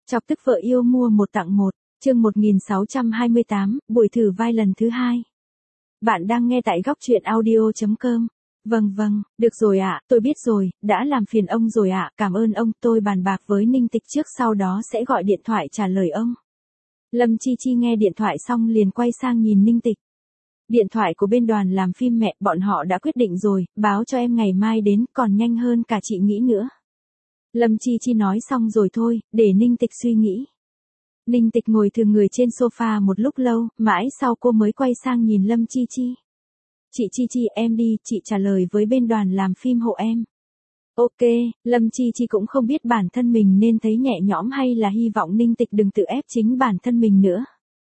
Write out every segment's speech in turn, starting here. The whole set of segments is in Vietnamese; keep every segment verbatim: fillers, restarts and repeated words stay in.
Chọc tức vợ yêu mua một tặng một, chương một nghìn sáu trăm hai mươi tám, buổi thử vai lần thứ hai. Bạn đang nghe tại góc truyện audio chấm com. Vâng vâng, được rồi ạ, tôi biết rồi, đã làm phiền ông rồi ạ, cảm ơn ông, tôi bàn bạc với Ninh Tịch trước sau đó sẽ gọi điện thoại trả lời ông. Lâm Chi Chi nghe điện thoại xong liền quay sang nhìn Ninh Tịch. Điện thoại của bên đoàn làm phim mẹ, bọn họ đã quyết định rồi, báo cho em ngày mai đến, còn nhanh hơn cả chị nghĩ nữa. Lâm Chi Chi nói xong rồi thôi, để Ninh Tịch suy nghĩ. Ninh Tịch ngồi thừa người trên sofa một lúc lâu, mãi sau cô mới quay sang nhìn Lâm Chi Chi. Chị Chi Chi em đi, chị trả lời với bên đoàn làm phim hộ em. Ok, Lâm Chi Chi cũng không biết bản thân mình nên thấy nhẹ nhõm hay là hy vọng Ninh Tịch đừng tự ép chính bản thân mình nữa.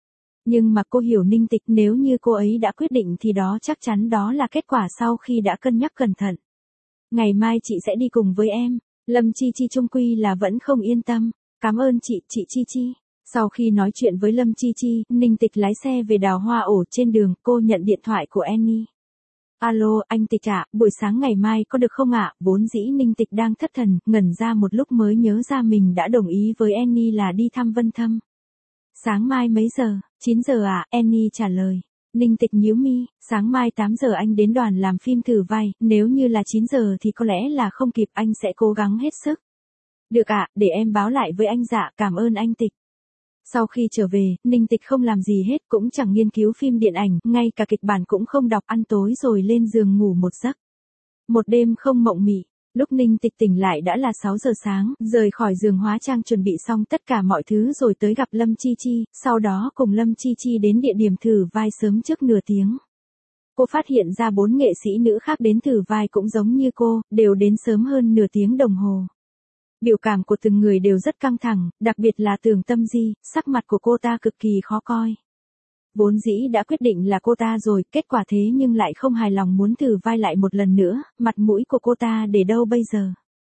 Nhưng mà cô hiểu Ninh Tịch, nếu như cô ấy đã quyết định thì đó chắc chắn đó là kết quả sau khi đã cân nhắc cẩn thận. Ngày mai chị sẽ đi cùng với em. Lâm Chi Chi chung quy là vẫn không yên tâm. Cảm ơn chị, chị Chi Chi. Sau khi nói chuyện với Lâm Chi Chi, Ninh Tịch lái xe về Đào Hoa Ổ. Trên đường, cô nhận điện thoại của Annie. Alo, anh Tịch ạ, buổi sáng ngày mai có được không ạ? Vốn dĩ Ninh Tịch đang thất thần, ngẩn ra một lúc mới nhớ ra mình đã đồng ý với Annie là đi thăm Vân Thâm. Sáng mai mấy giờ? chín giờ ạ, Annie trả lời. Ninh Tịch nhíu mi, sáng mai tám giờ anh đến đoàn làm phim thử vai, nếu như là chín giờ thì có lẽ là không kịp, anh sẽ cố gắng hết sức. Được ạ, để em báo lại với anh. Dạ, cảm ơn anh Tịch. Sau khi trở về, Ninh Tịch không làm gì hết, cũng chẳng nghiên cứu phim điện ảnh, ngay cả kịch bản cũng không đọc, ăn tối rồi lên giường ngủ một giấc. Một đêm không mộng mị. Lúc Ninh Tịch tỉnh lại đã là sáu giờ sáng, rời khỏi giường hóa trang chuẩn bị xong tất cả mọi thứ rồi tới gặp Lâm Chi Chi, sau đó cùng Lâm Chi Chi đến địa điểm thử vai sớm trước nửa tiếng. Cô phát hiện ra bốn nghệ sĩ nữ khác đến thử vai cũng giống như cô, đều đến sớm hơn nửa tiếng đồng hồ. Biểu cảm của từng người đều rất căng thẳng, đặc biệt là Tưởng Tâm Di, sắc mặt của cô ta cực kỳ khó coi. Vốn dĩ đã quyết định là cô ta rồi, kết quả thế nhưng lại không hài lòng muốn thử vai lại một lần nữa, mặt mũi của cô ta để đâu bây giờ?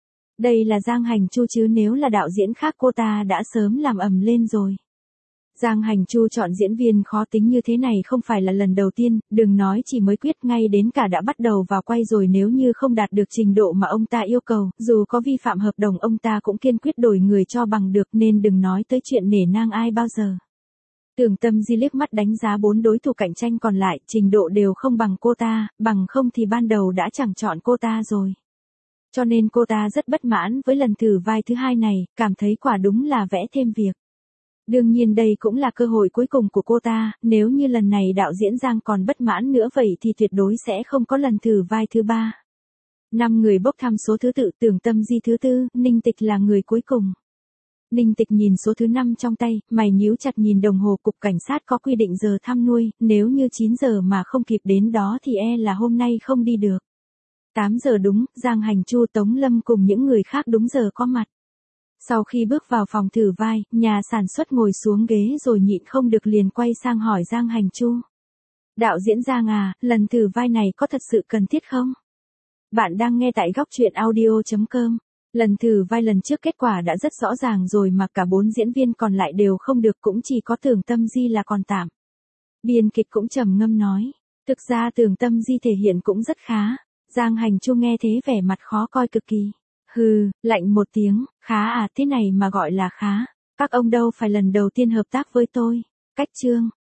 Đây là Giang Hành Chu chứ nếu là đạo diễn khác cô ta đã sớm làm ầm lên rồi. Giang Hành Chu chọn diễn viên khó tính như thế này không phải là lần đầu tiên, đừng nói chỉ mới quyết, ngay đến cả đã bắt đầu vào quay rồi, nếu như không đạt được trình độ mà ông ta yêu cầu, dù có vi phạm hợp đồng ông ta cũng kiên quyết đổi người cho bằng được, nên đừng nói tới chuyện nể nang ai bao giờ. Tưởng Tâm Di liếc mắt đánh giá bốn đối thủ cạnh tranh còn lại, trình độ đều không bằng cô ta, bằng không thì ban đầu đã chẳng chọn cô ta rồi. Cho nên cô ta rất bất mãn với lần thử vai thứ hai này, cảm thấy quả đúng là vẽ thêm việc. Đương nhiên đây cũng là cơ hội cuối cùng của cô ta, nếu như lần này đạo diễn Giang còn bất mãn nữa vậy thì tuyệt đối sẽ không có lần thử vai thứ ba. Năm người bốc thăm số thứ tự, Tưởng Tâm Di thứ tư, Ninh Tịch là người cuối cùng. Ninh Tịch nhìn số thứ năm trong tay, mày nhíu chặt nhìn đồng hồ, cục cảnh sát có quy định giờ thăm nuôi, nếu như chín giờ mà không kịp đến đó thì e là hôm nay không đi được. tám giờ đúng, Giang Hành Chu, Tống Lâm cùng những người khác đúng giờ có mặt. Sau khi bước vào phòng thử vai, nhà sản xuất ngồi xuống ghế rồi nhịn không được liền quay sang hỏi Giang Hành Chu. Đạo diễn Giang à, lần thử vai này có thật sự cần thiết không? Bạn đang nghe tại góc truyện audio chấm com. Lần thử vai lần trước kết quả đã rất rõ ràng rồi mà cả bốn diễn viên còn lại đều không được, cũng chỉ có Tưởng Tâm Di là còn tạm. Biên kịch cũng trầm ngâm nói. Thực ra Tưởng Tâm Di thể hiện cũng rất khá. Giang Hành Chu nghe thế vẻ mặt khó coi cực kỳ. Hừ, lạnh một tiếng, khá à, thế này mà gọi là khá. Các ông đâu phải lần đầu tiên hợp tác với tôi. Cách chương.